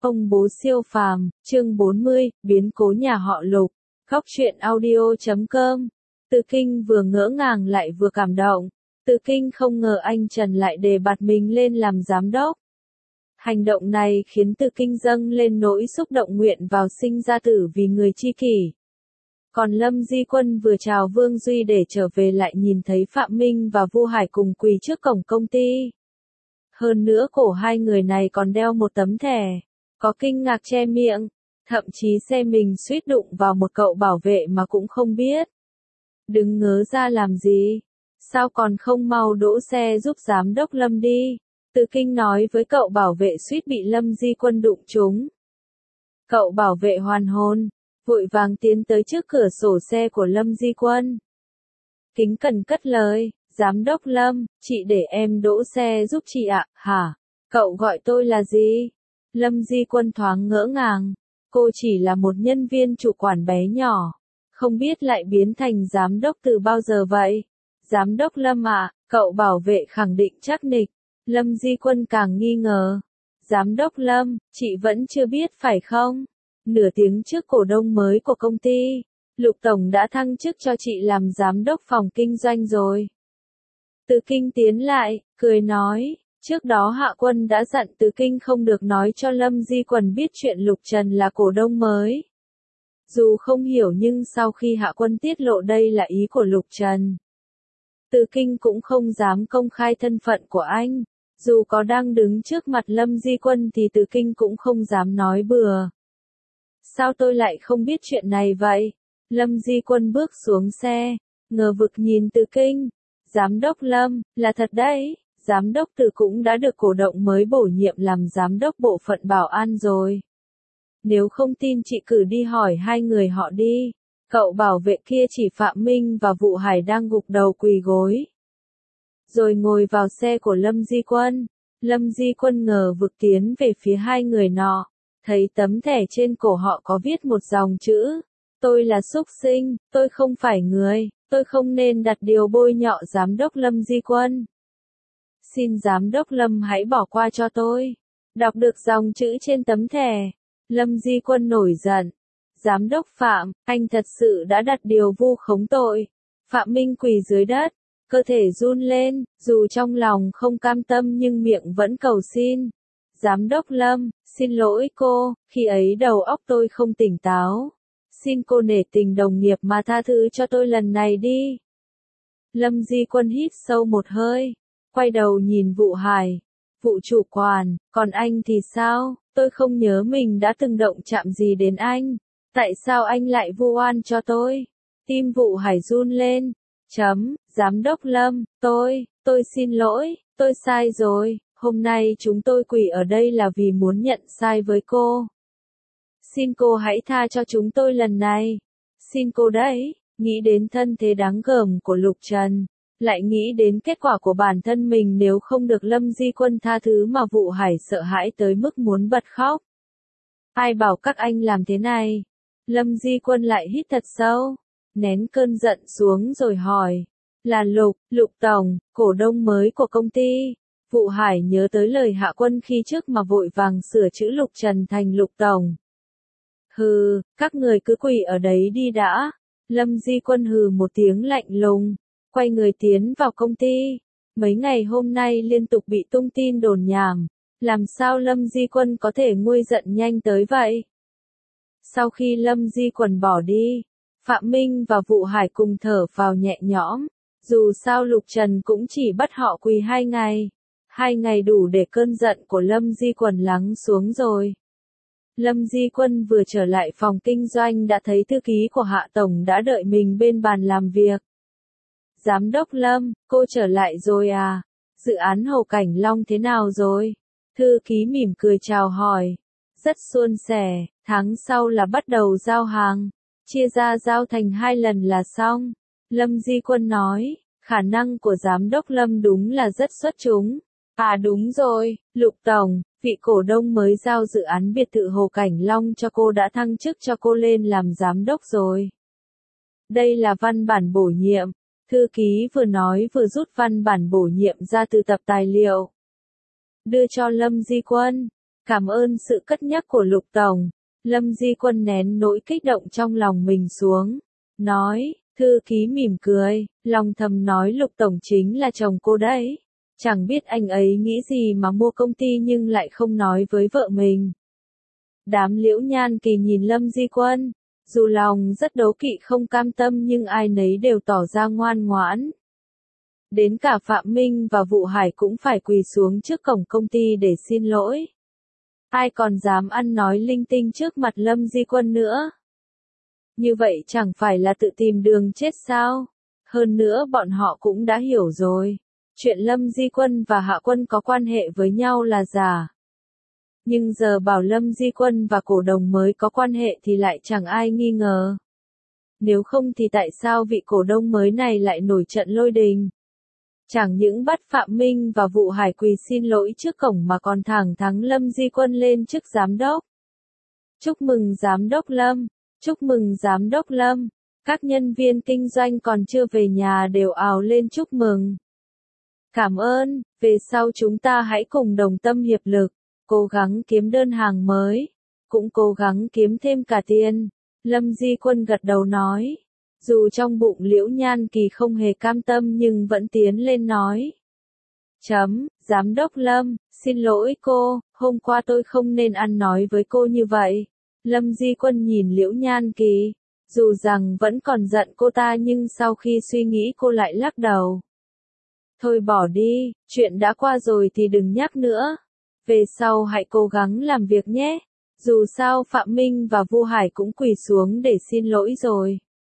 Ông bố siêu phàm, chương 40, biến cố nhà họ Lục. Góc truyện audio.com. Từ Kinh vừa ngỡ ngàng lại vừa cảm động. Từ Kinh không ngờ anh Trần lại đề bạt mình lên làm giám đốc. Hành động này khiến Từ Kinh dâng lên nỗi xúc động nguyện vào sinh ra tử vì người tri kỷ. Còn Lâm Di Quân vừa chào Vương Duy để trở về lại nhìn thấy Phạm Minh và Vu Hải cùng quỳ trước cổng công ty. Hơn nữa cổ hai người này còn đeo một tấm thẻ. Có kinh ngạc che miệng, thậm chí xe mình suýt đụng vào một cậu bảo vệ mà cũng không biết. Đứng ngớ ra làm gì? Sao còn không mau đỗ xe giúp giám đốc Lâm đi? Từ Kinh nói với cậu bảo vệ suýt bị Lâm Di Quân đụng trúng. Cậu bảo vệ hoàn hồn, vội vàng tiến tới trước cửa sổ xe của Lâm Di Quân. Kính cẩn cất lời, giám đốc Lâm, chị để em đỗ xe giúp chị ạ, hả? Cậu gọi tôi là gì? Lâm Di Quân thoáng ngỡ ngàng, cô chỉ là một nhân viên chủ quản bé nhỏ, không biết lại biến thành giám đốc từ bao giờ vậy? Giám đốc Lâm ạ, cậu bảo vệ khẳng định chắc nịch. Lâm Di Quân càng nghi ngờ. Giám đốc Lâm, chị vẫn chưa biết phải không? Nửa tiếng trước cổ đông mới của công ty, Lục Tổng đã thăng chức cho chị làm giám đốc phòng kinh doanh rồi. Từ Kinh tiến lại, cười nói. Trước đó Hạ Quân đã dặn Từ Kinh không được nói cho Lâm Di Quân biết chuyện Lục Trần là cổ đông mới. Dù không hiểu nhưng sau khi Hạ Quân tiết lộ đây là ý của Lục Trần, Từ Kinh cũng không dám công khai thân phận của anh. Dù có đang đứng trước mặt Lâm Di Quân thì Từ Kinh cũng không dám nói bừa. Sao tôi lại không biết chuyện này vậy? Lâm Di Quân bước xuống xe, ngờ vực nhìn Từ Kinh. Giám đốc Lâm, là thật đấy. Giám đốc Từ cũng đã được cổ động mới bổ nhiệm làm giám đốc bộ phận bảo an rồi. Nếu không tin chị cử đi hỏi hai người họ đi. Cậu bảo vệ kia chỉ Phạm Minh và Vụ Hải đang gục đầu quỳ gối. Rồi ngồi vào xe của Lâm Di Quân. Lâm Di Quân ngờ vực tiến về phía hai người nọ. Thấy tấm thẻ trên cổ họ có viết một dòng chữ. Tôi là súc sinh, tôi không phải người, tôi không nên đặt điều bôi nhọ giám đốc Lâm Di Quân. Xin giám đốc Lâm hãy bỏ qua cho tôi. Đọc được dòng chữ trên tấm thẻ, Lâm Di Quân nổi giận. Giám đốc Phạm, anh thật sự đã đặt điều vu khống tội. Phạm Minh quỳ dưới đất, cơ thể run lên, dù trong lòng không cam tâm nhưng miệng vẫn cầu xin. Giám đốc Lâm, xin lỗi cô, khi ấy đầu óc tôi không tỉnh táo. Xin cô nể tình đồng nghiệp mà tha thứ cho tôi lần này đi. Lâm Di Quân hít sâu một hơi. Quay đầu nhìn Vụ Hải. Vụ chủ quản, còn anh thì sao? Tôi không nhớ mình đã từng động chạm gì đến anh. Tại sao anh lại vu oan cho tôi? Tim Vụ Hải run lên. Giám đốc Lâm, tôi xin lỗi, tôi sai rồi. Hôm nay chúng tôi quỳ ở đây là vì muốn nhận sai với cô. Xin cô hãy tha cho chúng tôi lần này. Xin cô đấy. Nghĩ đến thân thế đáng gờm của Lục Trần. Lại nghĩ đến kết quả của bản thân mình nếu không được Lâm Di Quân tha thứ mà Vụ Hải sợ hãi tới mức muốn bật khóc. Ai bảo các anh làm thế này? Lâm Di Quân lại hít thật sâu, nén cơn giận xuống rồi hỏi. Là Lục Tổng, cổ đông mới của công ty. Vụ Hải nhớ tới lời Hạ Quân khi trước mà vội vàng sửa chữ Lục Trần thành Lục Tổng. Hừ, các người cứ quỳ ở đấy đi đã. Lâm Di Quân hừ một tiếng lạnh lùng. Quay người tiến vào công ty. Mấy ngày hôm nay liên tục bị tung tin đồn nhảm. Làm sao Lâm Di Quân có thể nguôi giận nhanh tới vậy? Sau khi Lâm Di Quân bỏ đi, Phạm Minh và Vụ Hải cùng thở vào nhẹ nhõm. Dù sao Lục Trần cũng chỉ bắt họ quỳ 2 ngày. 2 ngày đủ để cơn giận của Lâm Di Quân lắng xuống rồi. Lâm Di Quân vừa trở lại phòng kinh doanh đã thấy thư ký của Hạ Tổng đã đợi mình bên bàn làm việc. Giám đốc Lâm, cô trở lại rồi à? Dự án Hồ Cảnh Long thế nào rồi? Thư ký mỉm cười chào hỏi. Rất suôn sẻ, tháng sau là bắt đầu giao hàng. Chia ra giao thành 2 lần là xong. Lâm Di Quân nói, khả năng của giám đốc Lâm đúng là rất xuất chúng. À đúng rồi, Lục Tổng, vị cổ đông mới giao dự án biệt thự Hồ Cảnh Long cho cô đã thăng chức cho cô lên làm giám đốc rồi. Đây là văn bản bổ nhiệm. Thư ký vừa nói vừa rút văn bản bổ nhiệm ra từ tập tài liệu. Đưa cho Lâm Di Quân. Cảm ơn sự cất nhắc của Lục Tổng. Lâm Di Quân nén nỗi kích động trong lòng mình xuống. Nói, thư ký mỉm cười, lòng thầm nói Lục Tổng chính là chồng cô đấy. Chẳng biết anh ấy nghĩ gì mà mua công ty nhưng lại không nói với vợ mình. Đám Liễu Nhan Kỳ nhìn Lâm Di Quân. Dù lòng rất đố kỵ không cam tâm nhưng ai nấy đều tỏ ra ngoan ngoãn. Đến cả Phạm Minh và Vụ Hải cũng phải quỳ xuống trước cổng công ty để xin lỗi. Ai còn dám ăn nói linh tinh trước mặt Lâm Di Quân nữa. Như vậy chẳng phải là tự tìm đường chết sao? Hơn nữa bọn họ cũng đã hiểu rồi. Chuyện Lâm Di Quân và Hạ Quân có quan hệ với nhau là giả. Nhưng giờ bảo Lâm Di Quân và cổ đồng mới có quan hệ thì lại chẳng ai nghi ngờ. Nếu không thì tại sao vị cổ đông mới này lại nổi trận lôi đình? Chẳng những bắt Phạm Minh và Vụ Hải quỳ xin lỗi trước cổng mà còn thẳng thắn Lâm Di Quân lên chức giám đốc. Chúc mừng giám đốc Lâm, chúc mừng giám đốc Lâm. Các nhân viên kinh doanh còn chưa về nhà đều ào lên chúc mừng. Cảm ơn, về sau chúng ta hãy cùng đồng tâm hiệp lực, cố gắng kiếm đơn hàng mới, cũng cố gắng kiếm thêm cả tiền. Lâm Di Quân gật đầu nói. Dù trong bụng Liễu Nhan Kỳ không hề cam tâm nhưng vẫn tiến lên nói. Giám đốc Lâm, xin lỗi cô, hôm qua tôi không nên ăn nói với cô như vậy. Lâm Di Quân nhìn Liễu Nhan Kỳ, dù rằng vẫn còn giận cô ta nhưng sau khi suy nghĩ cô lại lắc đầu. Thôi bỏ đi, chuyện đã qua rồi thì đừng nhắc nữa. Về sau hãy cố gắng làm việc nhé. Dù sao Phạm Minh và Vu Hải cũng quỳ xuống để xin lỗi rồi.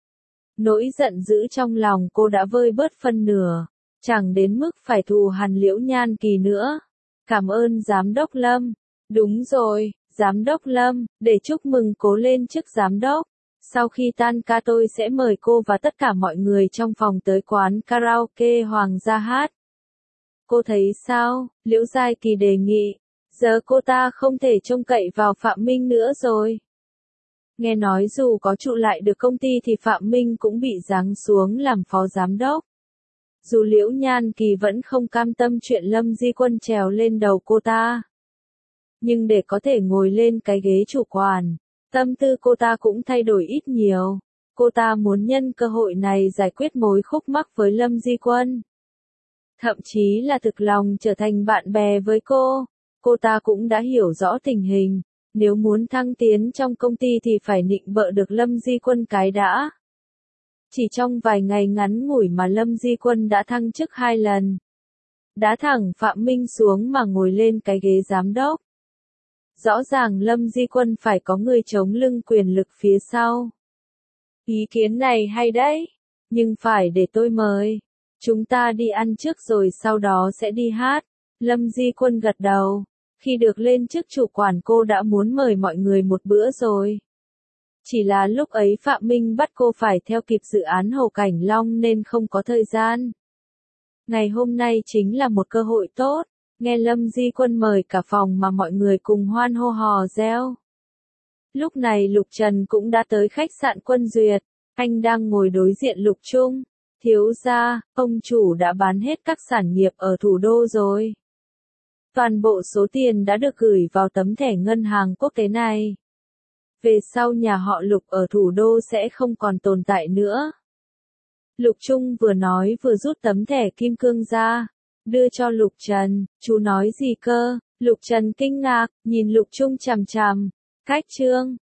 Nỗi giận dữ trong lòng cô đã vơi bớt phân nửa, chẳng đến mức phải thù hằn Liễu Nhan Kỳ nữa. Cảm ơn giám đốc Lâm. Đúng rồi, giám đốc Lâm, để chúc mừng cố lên chức giám đốc. Sau khi tan ca tôi sẽ mời cô và tất cả mọi người trong phòng tới quán karaoke Hoàng gia hát. Cô thấy sao? Liễu Giai Kỳ đề nghị. Giờ cô ta không thể trông cậy vào Phạm Minh nữa rồi. Nghe nói dù có trụ lại được công ty thì Phạm Minh cũng bị giáng xuống làm phó giám đốc. Dù Liễu Nhan Kỳ vẫn không cam tâm chuyện Lâm Di Quân trèo lên đầu cô ta. Nhưng để có thể ngồi lên cái ghế chủ quản, tâm tư cô ta cũng thay đổi ít nhiều. Cô ta muốn nhân cơ hội này giải quyết mối khúc mắc với Lâm Di Quân. Thậm chí là thực lòng trở thành bạn bè với cô. Cô ta cũng đã hiểu rõ tình hình. Nếu muốn thăng tiến trong công ty thì phải nịnh bợ được Lâm Di Quân cái đã. Chỉ trong vài ngày ngắn ngủi mà Lâm Di Quân đã thăng chức 2 lần. Đá thẳng Phạm Minh xuống mà ngồi lên cái ghế giám đốc. Rõ ràng Lâm Di Quân phải có người chống lưng quyền lực phía sau. Ý kiến này hay đấy, nhưng phải để tôi mời. Chúng ta đi ăn trước rồi sau đó sẽ đi hát. Lâm Di Quân gật đầu. Khi được lên chức chủ quản cô đã muốn mời mọi người một bữa rồi. Chỉ là lúc ấy Phạm Minh bắt cô phải theo kịp dự án Hồ Cảnh Long nên không có thời gian. Ngày hôm nay chính là một cơ hội tốt. Nghe Lâm Di Quân mời cả phòng mà mọi người cùng hoan hô hò reo. Lúc này Lục Trần cũng đã tới khách sạn Quân Duyệt. Anh đang ngồi đối diện Lục Trung. Thiếu gia, ông chủ đã bán hết các sản nghiệp ở thủ đô rồi. Toàn bộ số tiền đã được gửi vào tấm thẻ ngân hàng quốc tế này. Về sau nhà họ Lục ở thủ đô sẽ không còn tồn tại nữa. Lục Trung vừa nói vừa rút tấm thẻ kim cương ra, đưa cho Lục Trần. Chú nói gì cơ? Lục Trần kinh ngạc, nhìn Lục Trung chằm chằm. Cách trương,